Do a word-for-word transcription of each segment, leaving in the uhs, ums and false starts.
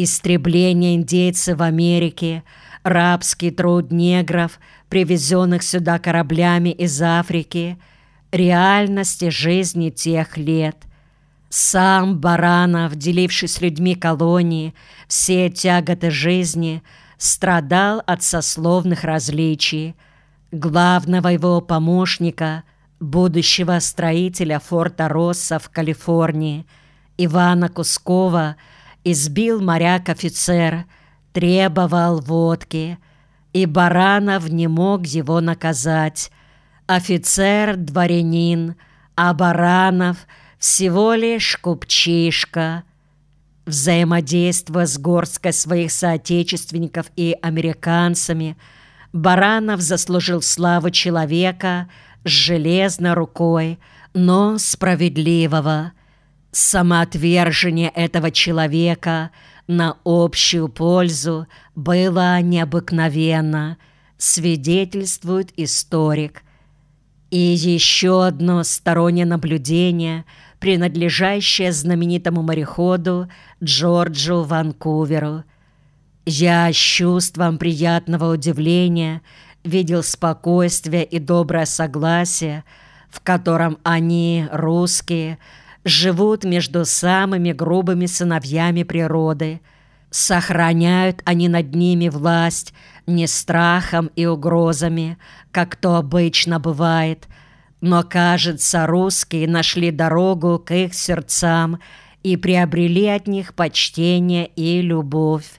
Истребление индейцев в Америке, рабский труд негров, привезенных сюда кораблями из Африки, реальности жизни тех лет. Сам Баранов, деливший с людьми колонии все тяготы жизни, страдал от сословных различий. Главного его помощника, будущего строителя форта Росса в Калифорнии, Ивана Кускова, избил моряк-офицер, требовал водки, и Баранов не мог его наказать. Офицер — дворянин, а Баранов — всего лишь купчишка. Взаимодействуя с горсткой своих соотечественников и американцами, Баранов заслужил славу человека с железной рукой, но справедливого. Самоотвержение этого человека на общую пользу было необыкновенно, свидетельствует историк. И еще одно стороннее наблюдение, принадлежащее знаменитому мореходу Джорджу Ванкуверу. «Я с чувством приятного удивления видел спокойствие и доброе согласие, в котором они, русские, живут между самыми грубыми сыновьями природы. Сохраняют они над ними власть не страхом и угрозами, как то обычно бывает, но, кажется, русские нашли дорогу к их сердцам и приобрели от них почтение и любовь.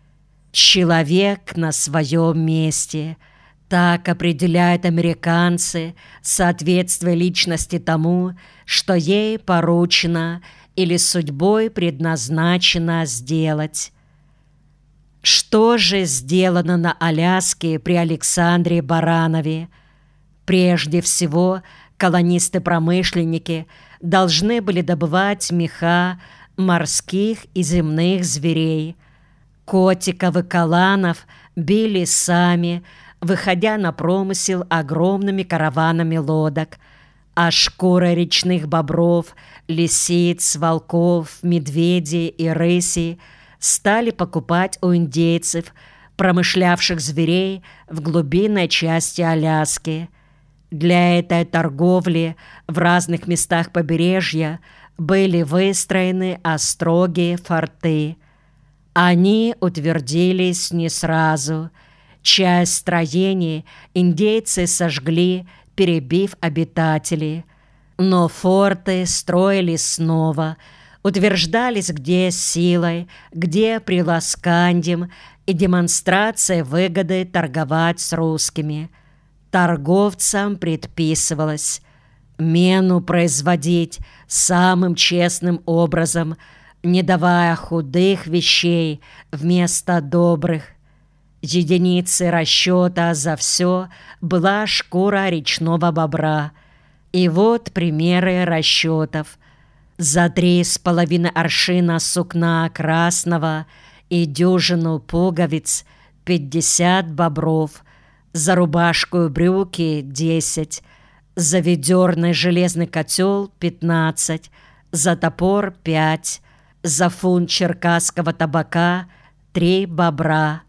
Человек на своем месте — так определяют американцы соответствие личности тому, что ей поручено или судьбой предназначено сделать. Что же сделано на Аляске при Александре Баранове? Прежде всего, колонисты-промышленники должны были добывать меха морских и земных зверей. Котиков и каланов били сами, выходя на промысел огромными караванами лодок, а шкуры речных бобров, лисиц, волков, медведей и рысей стали покупать у индейцев, промышлявших зверей в глубинной части Аляски. Для этой торговли в разных местах побережья были выстроены острогие форты. Они утвердились не сразу. Часть строений индейцы сожгли, перебив обитателей. Но форты строили снова, утверждались где силой, где приласканием и демонстрацией выгоды торговать с русскими. Торговцам предписывалось мену производить самым честным образом, не давая худых вещей вместо добрых. Единицей расчета за все была шкура речного бобра. И вот примеры расчетов. За три с половиной аршина сукна красного и дюжину пуговиц пятьдесят бобров, за рубашку и брюки десять, за ведерный железный котел пятнадцать, за топор пять, за фунт черкасского табака три бобра.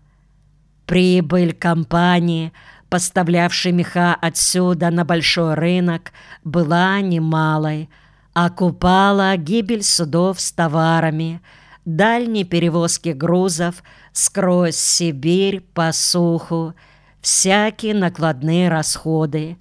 Прибыль компании, поставлявшей меха отсюда на большой рынок, была немалой, окупала гибель судов с товарами, дальние перевозки грузов сквозь Сибирь по суху, всякие накладные расходы.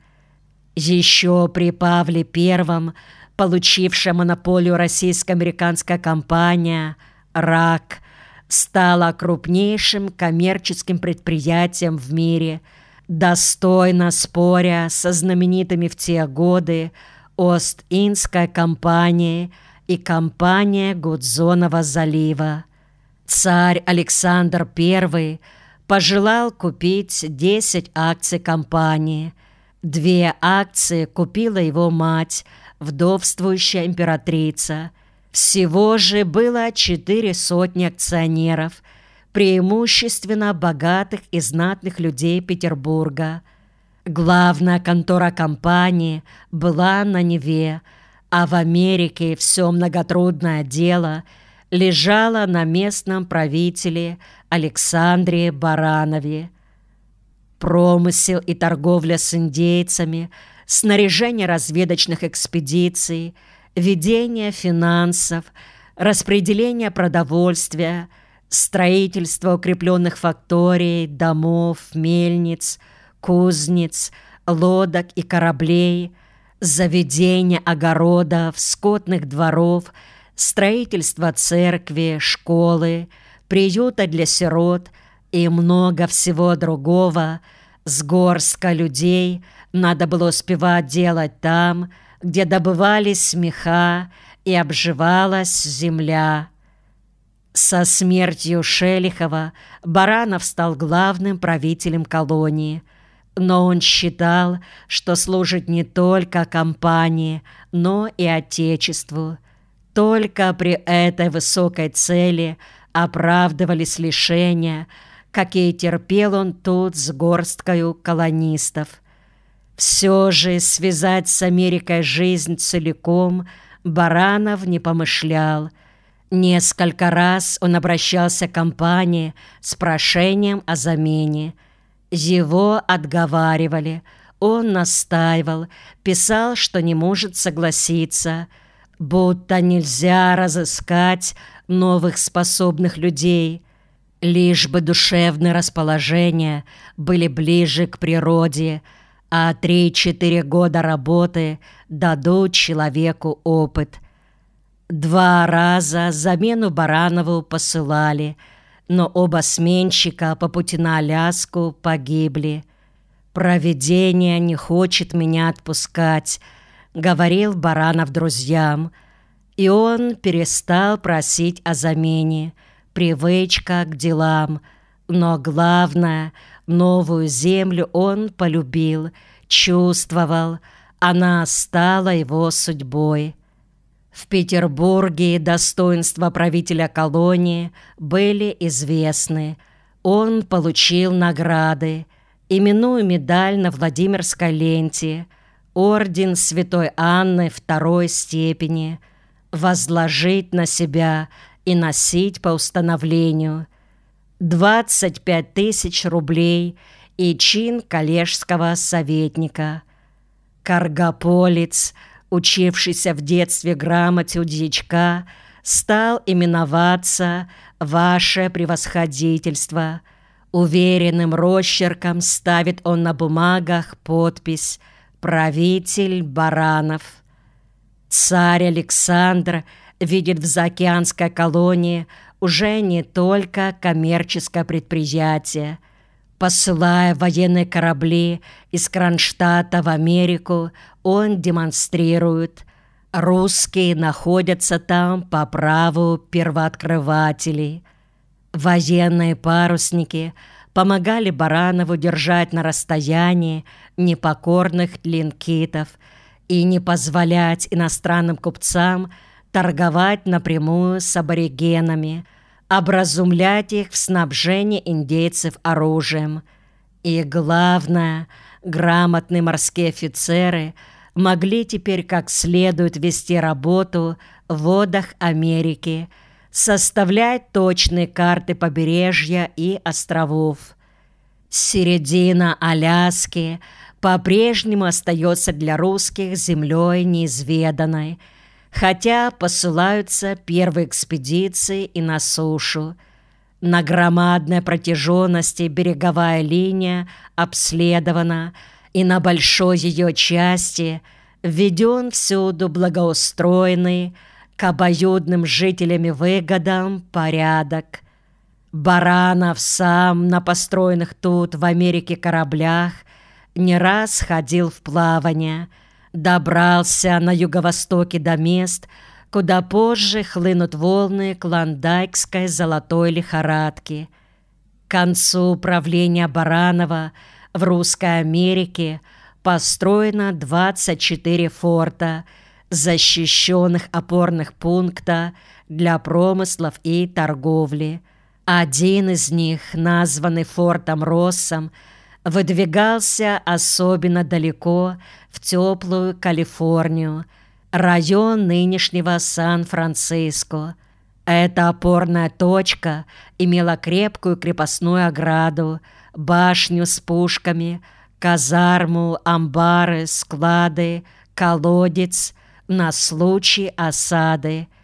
Еще при Павле Первом, получившая монополию российско-американская компания «РАК», стала крупнейшим коммерческим предприятием в мире, достойно споря со знаменитыми в те годы Ост-Индской компанией и компанией Гудзонова залива. Царь Александр Первый пожелал купить десять акций компании. Две акции купила его мать, вдовствующая императрица. Всего же было четыре сотни акционеров, преимущественно богатых и знатных людей Петербурга. Главная контора компании была на Неве, а в Америке все многотрудное дело лежала на местном правителе Александре Баранове. Промысел и торговля с индейцами, снаряжение разведочных экспедиций, ведение финансов, распределение продовольствия, строительство укрепленных факторий, домов, мельниц, кузнец, лодок и кораблей, заведение огородов, скотных дворов, строительство церкви, школы, приюта для сирот и много всего другого с горстка людей надо было успевать делать там, где добывались меха и обживалась земля. Со смертью Шелихова Баранов стал главным правителем колонии, но он считал, что служит не только компании, но и Отечеству. Только при этой высокой цели оправдывались лишения, какие терпел он тут с горсткою колонистов. Все же связать с Америкой жизнь целиком Баранов не помышлял. Несколько раз он обращался к компании с прошением о замене. Его отговаривали, он настаивал, писал, что не может согласиться, будто нельзя разыскать новых способных людей, лишь бы душевные расположения были ближе к природе, а три-четыре года работы дадут человеку опыт. Два раза замену Баранову посылали, но оба сменщика по пути на Аляску погибли. «Провидение не хочет меня отпускать», — говорил Баранов друзьям, и он перестал просить о замене. Привычка к делам, но главное, новую землю он полюбил, чувствовал, она стала его судьбой. В Петербурге достоинства правителя колонии были известны. Он получил награды, именную медаль на Владимирской ленте, орден Святой Анны второй степени, возложить на себя и носить по установлению, двадцать пять тысяч рублей и чин коллежского советника. Каргополец, учившийся в детстве грамоте у дьячка, стал именоваться «Ваше превосходительство». Уверенным росчерком ставит он на бумагах подпись «Правитель Баранов». Царь Александр видит в заокеанской колонии уже не только коммерческое предприятие. Посылая военные корабли из Кронштадта в Америку, он демонстрирует: русские находятся там по праву первооткрывателей. Военные парусники помогали Баранову держать на расстоянии непокорных тлинкитов и не позволять иностранным купцам торговать напрямую с аборигенами, образумлять их в снабжении индейцев оружием. И главное, грамотные морские офицеры могли теперь как следует вести работу в водах Америки, составлять точные карты побережья и островов. Середина Аляски по-прежнему остается для русских землей неизведанной, хотя посылаются первые экспедиции и на сушу. На громадной протяженности береговая линия обследована, и на большой ее части введен всюду благоустроенный, к обоюдным жителям выгодам порядок. Баранов сам на построенных тут в Америке кораблях не раз ходил в плавание, добрался на юго-востоке до мест, куда позже хлынут волны клондайкской золотой лихорадки. К концу правления Баранова в Русской Америке построено двадцать четыре форта, защищенных опорных пункта для промыслов и торговли. Один из них, названный фортом Россом, выдвигался особенно далеко в теплую Калифорнию, район нынешнего Сан-Франциско. Эта опорная точка имела крепкую крепостную ограду, башню с пушками, казарму, амбары, склады, колодец на случай осады,